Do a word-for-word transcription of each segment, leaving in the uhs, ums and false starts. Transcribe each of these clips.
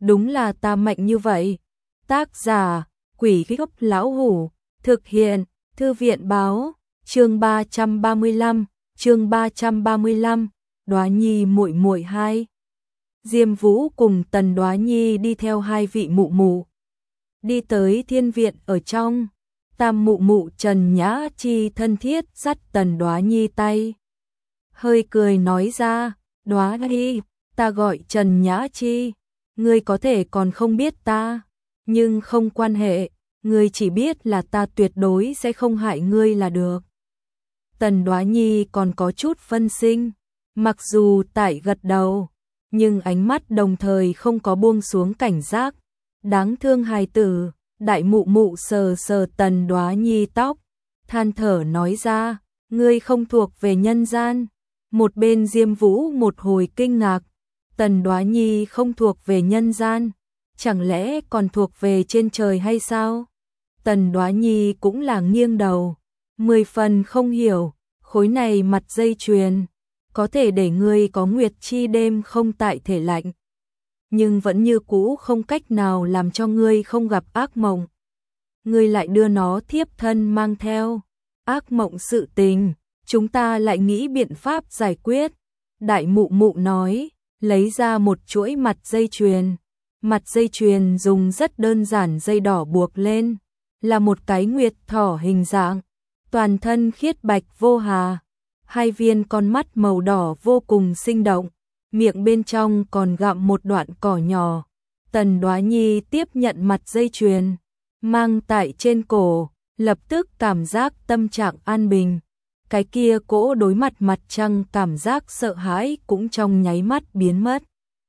đúng là ta mạnh như vậy. Tác giả, Quỷ Gốc Lão Hủ, thực hiện, Thư viện báo, chương ba trăm ba mươi lăm, chương ba trăm ba mươi lăm, Đóa Nhi muội muội hai. Diêm Vũ cùng Tần Đóa Nhi đi theo hai vị mụ mụ. Đi tới thiên viện ở trong, tam mụ mụ Trần Nhã Chi thân thiết dắt Tần Đóa Nhi tay. Hơi cười nói ra, Đóa Nhi, ta gọi Trần Nhã Chi, ngươi có thể còn không biết ta, nhưng không quan hệ, ngươi chỉ biết là ta tuyệt đối sẽ không hại ngươi là được. Tần Đóa Nhi còn có chút phân sinh, mặc dù tại gật đầu, nhưng ánh mắt đồng thời không có buông xuống cảnh giác. Đáng thương hài tử, đại mụ mụ sờ sờ Tần Đóa Nhi tóc, than thở nói ra, ngươi không thuộc về nhân gian. Một bên Diêm Vũ một hồi kinh ngạc, Tần Đóa Nhi không thuộc về nhân gian, chẳng lẽ còn thuộc về trên trời hay sao? Tần Đóa Nhi cũng là nghiêng đầu, mười phần không hiểu, khối này mặt dây chuyền, có thể để ngươi có nguyệt chi đêm không tại thể lạnh, nhưng vẫn như cũ không cách nào làm cho ngươi không gặp ác mộng. Ngươi lại đưa nó thiếp thân mang theo, ác mộng sự tình, chúng ta lại nghĩ biện pháp giải quyết. Đại mụ mụ nói, lấy ra một chuỗi mặt dây chuyền. Mặt dây chuyền dùng rất đơn giản dây đỏ buộc lên, là một cái nguyệt thỏ hình dạng, toàn thân khiết bạch vô hà, hai viên con mắt màu đỏ vô cùng sinh động, miệng bên trong còn gặm một đoạn cỏ nhỏ. Tần Đóa Nhi tiếp nhận mặt dây chuyền, mang tại trên cổ, lập tức cảm giác tâm trạng an bình. Cái kia cỗ đối mặt mặt trăng cảm giác sợ hãi cũng trong nháy mắt biến mất.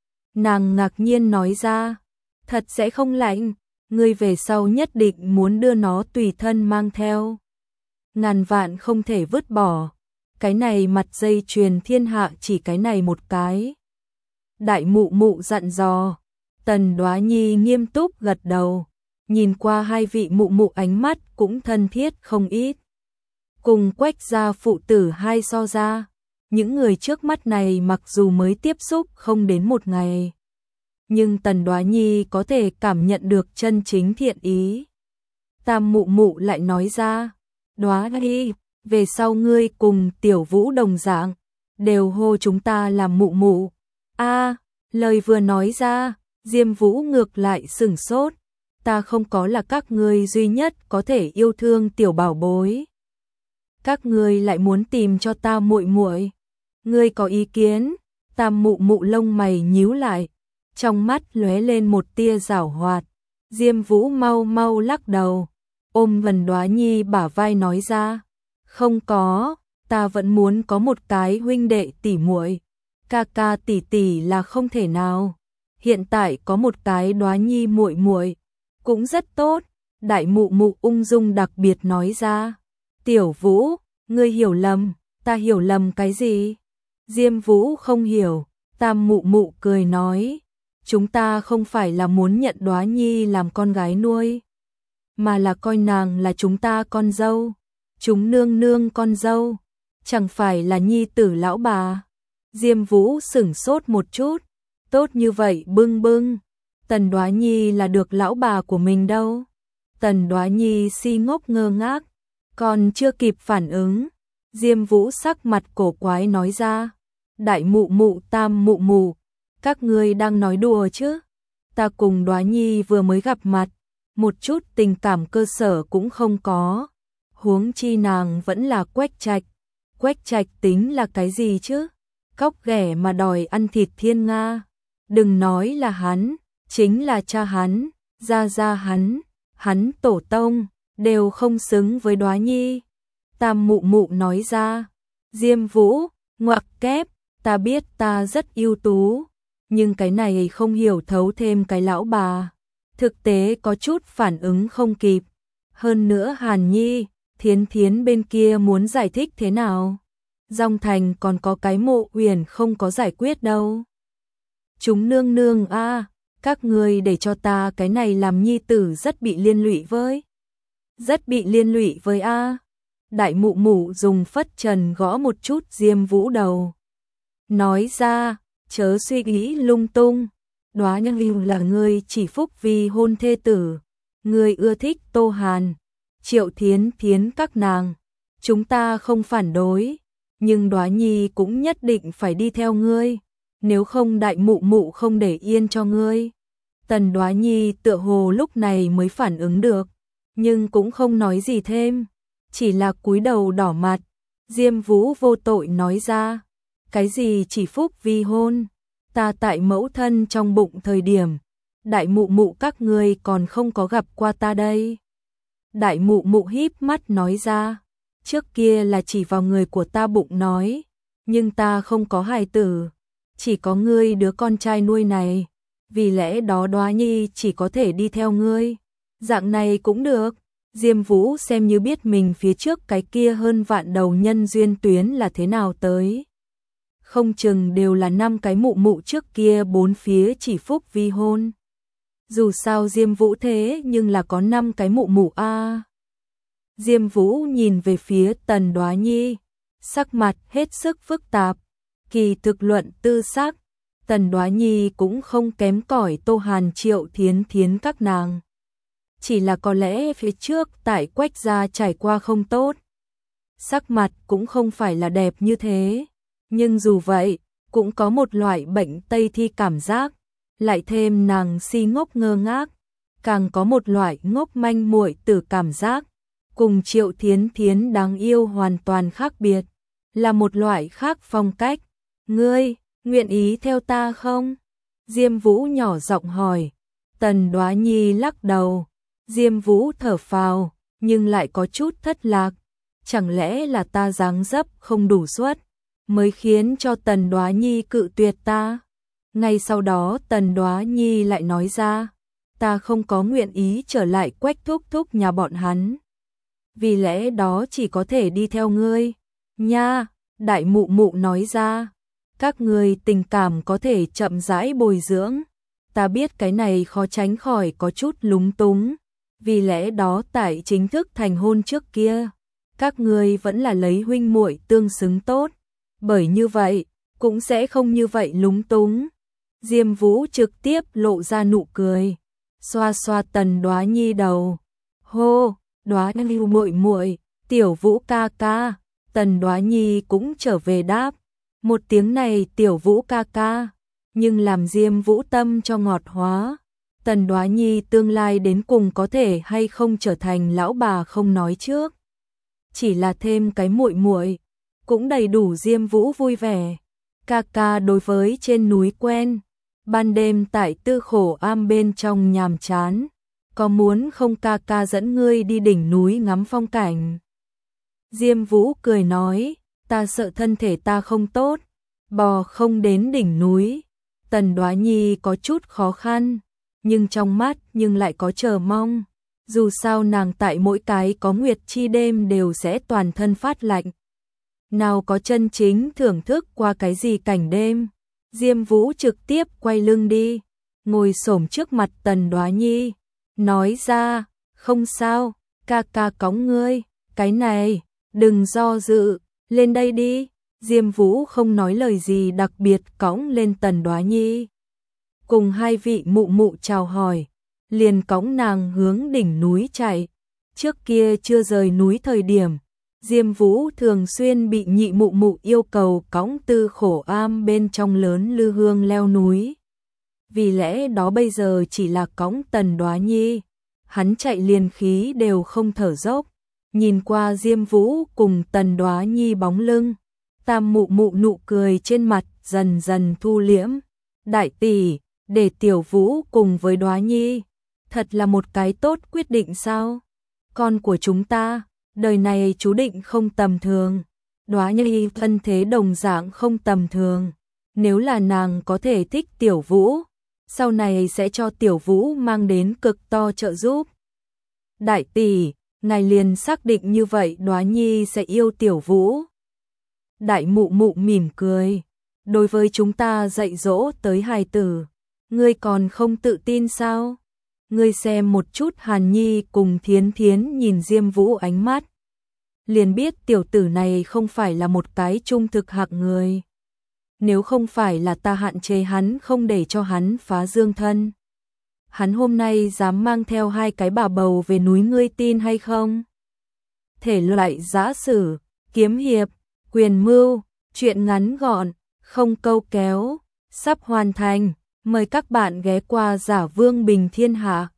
Nàng ngạc nhiên nói ra, thật sẽ không lạnh, ngươi về sau nhất định muốn đưa nó tùy thân mang theo. Ngàn vạn không thể vứt bỏ, cái này mặt dây chuyền thiên hạ chỉ cái này một cái. Đại mụ mụ dặn dò, Tần Đóa Nhi nghiêm túc gật đầu, nhìn qua hai vị mụ mụ ánh mắt cũng thân thiết không ít. Cùng Quách gia phụ tử hai so ra, những người trước mắt này mặc dù mới tiếp xúc không đến một ngày, nhưng Tần Đóa Nhi có thể cảm nhận được chân chính thiện ý. Tam mụ mụ lại nói ra, Đóa Nhi, về sau ngươi cùng Tiểu Vũ đồng dạng, đều hô chúng ta làm mụ mụ. A, lời vừa nói ra, Diêm Vũ ngược lại sửng sốt, ta không có là các ngươi duy nhất có thể yêu thương tiểu bảo bối. Các ngươi lại muốn tìm cho ta muội muội. Ngươi có ý kiến? Tam mụ mụ lông mày nhíu lại, trong mắt lóe lên một tia giảo hoạt. Diêm Vũ mau mau lắc đầu, ôm Vân Đóa Nhi bả vai nói ra, không có, ta vẫn muốn có một cái huynh đệ tỷ muội, ca ca tỷ tỷ là không thể nào. Hiện tại có một cái Đóa Nhi muội muội cũng rất tốt. Đại mụ mụ ung dung đặc biệt nói ra, Tiểu Vũ, ngươi hiểu lầm, ta hiểu lầm cái gì? Diêm Vũ không hiểu, tam mụ mụ cười nói, chúng ta không phải là muốn nhận Đóa Nhi làm con gái nuôi, mà là coi nàng là chúng ta con dâu, chúng nương nương con dâu, chẳng phải là nhi tử lão bà. Diêm Vũ sửng sốt một chút, tốt như vậy bưng bưng, Tần Đóa Nhi là được lão bà của mình đâu. Tần Đóa Nhi si ngốc ngơ ngác, còn chưa kịp phản ứng, Diêm Vũ sắc mặt cổ quái nói ra, đại mụ mụ tam mụ mụ, các ngươi đang nói đùa chứ? Ta cùng Đóa Nhi vừa mới gặp mặt, một chút tình cảm cơ sở cũng không có, huống chi nàng vẫn là Quách Trạch. Quách Trạch tính là cái gì chứ? Cóc ghẻ mà đòi ăn thịt thiên nga. Đừng nói là hắn, chính là cha hắn, gia gia hắn, hắn tổ tông, đều không xứng với Đóa Nhi. Tam mụ mụ nói ra, Diêm Vũ, ngoặc kép, ta biết ta rất ưu tú, nhưng cái này không hiểu thấu thêm cái lão bà. Thực tế có chút phản ứng không kịp. Hơn nữa Hàn Nhi, Thiến Thiến bên kia muốn giải thích thế nào? Dòng Thành còn có cái Mộ Uyển không có giải quyết đâu. Chúng nương nương a, à, các ngươi để cho ta cái này làm nhi tử rất bị liên lụy với. Rất bị liên lụy với a. À. Đại mụ mụ dùng phất trần gõ một chút Diêm Vũ đầu. Nói ra, chớ suy nghĩ lung tung. Đóa Nhi là ngươi chỉ phúc vì hôn thê tử, ngươi ưa thích Tô Hàn, Triệu Thiến Thiến các nàng, chúng ta không phản đối, nhưng Đóa Nhi cũng nhất định phải đi theo ngươi, nếu không đại mụ mụ không để yên cho ngươi. Tần Đóa Nhi tựa hồ lúc này mới phản ứng được, nhưng cũng không nói gì thêm, chỉ là cúi đầu đỏ mặt. Diêm Vũ vô tội nói ra, cái gì chỉ phúc vi hôn, ta tại mẫu thân trong bụng thời điểm, đại mụ mụ các ngươi còn không có gặp qua ta đây. Đại mụ mụ híp mắt nói ra, trước kia là chỉ vào người của ta bụng nói, nhưng ta không có hài tử, chỉ có ngươi đứa con trai nuôi này, vì lẽ đó Đóa Nhi chỉ có thể đi theo ngươi. Dạng này cũng được. Diêm Vũ xem như biết mình phía trước cái kia hơn vạn đầu nhân duyên tuyến là thế nào tới. Không chừng đều là năm cái mụ mụ trước kia bốn phía chỉ phúc vi hôn. Dù sao Diêm Vũ thế nhưng là có năm cái mụ mụ a. À. Diêm Vũ nhìn về phía Tần Đóa Nhi, sắc mặt hết sức phức tạp, kỳ thực luận tư sắc, Tần Đóa Nhi cũng không kém cỏi Tô Hàn Triệu Thiến Thiến các nàng. Chỉ là có lẽ phía trước tại Quách gia trải qua không tốt. Sắc mặt cũng không phải là đẹp như thế. Nhưng dù vậy, cũng có một loại bệnh Tây thi cảm giác. Lại thêm nàng si ngốc ngơ ngác. Càng có một loại ngốc manh muội tử cảm giác. Cùng Triệu Thiến Thiến đáng yêu hoàn toàn khác biệt. Là một loại khác phong cách. Ngươi, nguyện ý theo ta không? Diêm Vũ nhỏ giọng hỏi. Tần Đóa Nhi lắc đầu. Diêm Vũ thở phào, nhưng lại có chút thất lạc. Chẳng lẽ là ta dáng dấp không đủ xuất, mới khiến cho Tần Đóa Nhi cự tuyệt ta? Ngay sau đó Tần Đóa Nhi lại nói ra, ta không có nguyện ý trở lại Quách thúc thúc nhà bọn hắn. Vì lẽ đó chỉ có thể đi theo ngươi. Nha, đại mụ mụ nói ra, các ngươi tình cảm có thể chậm rãi bồi dưỡng. Ta biết cái này khó tránh khỏi có chút lúng túng. Vì lẽ đó tại chính thức thành hôn trước kia, các ngươi vẫn là lấy huynh muội tương xứng tốt, bởi như vậy, cũng sẽ không như vậy lúng túng. Diêm Vũ trực tiếp lộ ra nụ cười, xoa xoa Tần Đóa Nhi đầu. Hô, Đóa Nhi muội muội, Tiểu Vũ ca ca. Tần Đóa Nhi cũng trở về đáp, một tiếng này Tiểu Vũ ca ca, nhưng làm Diêm Vũ tâm cho ngọt hóa. Tần Đóa Nhi tương lai đến cùng có thể hay không trở thành lão bà không nói trước. Chỉ là thêm cái muội muội cũng đầy đủ Diêm Vũ vui vẻ. Ca ca đối với trên núi quen, ban đêm tại Tư Khổ Am bên trong nhàm chán, có muốn không ca ca dẫn ngươi đi đỉnh núi ngắm phong cảnh? Diêm Vũ cười nói, ta sợ thân thể ta không tốt, bò không đến đỉnh núi. Tần Đóa Nhi có chút khó khăn, nhưng trong mắt nhưng lại có chờ mong. Dù sao nàng tại mỗi cái có nguyệt chi đêm đều sẽ toàn thân phát lạnh. Nào có chân chính thưởng thức qua cái gì cảnh đêm. Diêm Vũ trực tiếp quay lưng đi, ngồi xổm trước mặt Tần Đóa Nhi, nói ra, không sao, ca ca cõng ngươi, cái này, đừng do dự, lên đây đi. Diêm Vũ không nói lời gì đặc biệt cõng lên Tần Đóa Nhi. Cùng hai vị mụ mụ chào hỏi, liền cõng nàng hướng đỉnh núi chạy. Trước kia chưa rời núi thời điểm, Diêm Vũ thường xuyên bị nhị mụ mụ yêu cầu cõng Tư Khổ Am bên trong lớn lư hương leo núi. Vì lẽ đó bây giờ chỉ là cõng Tần Đóa Nhi, hắn chạy liền khí đều không thở dốc. Nhìn qua Diêm Vũ cùng Tần Đóa Nhi bóng lưng, tam mụ mụ nụ cười trên mặt dần dần thu liễm. Đại tỷ, để Tiểu Vũ cùng với Đóa Nhi, thật là một cái tốt quyết định sao? Con của chúng ta, đời này chú định không tầm thường. Đóa Nhi thân thế đồng dạng không tầm thường. Nếu là nàng có thể thích Tiểu Vũ, sau này sẽ cho Tiểu Vũ mang đến cực to trợ giúp. Đại tỷ, ngài liền xác định như vậy Đóa Nhi sẽ yêu Tiểu Vũ. Đại mụ mụ mỉm cười, đối với chúng ta dạy dỗ tới hài tử, ngươi còn không tự tin sao? Ngươi xem một chút Hàn Nhi cùng Thiến Thiến nhìn Diêm Vũ ánh mắt, liền biết tiểu tử này không phải là một cái trung thực hạng người. nếu không phải là ta hạn chế hắn không để cho hắn phá dương thân. Hắn hôm nay dám mang theo hai cái bà bầu về núi, ngươi tin hay không? Thể loại giã sử, kiếm hiệp, quyền mưu, truyện ngắn gọn, không câu kéo, sắp hoàn thành. Mời các bạn ghé qua Giả Vương Bình Thiên Hạ.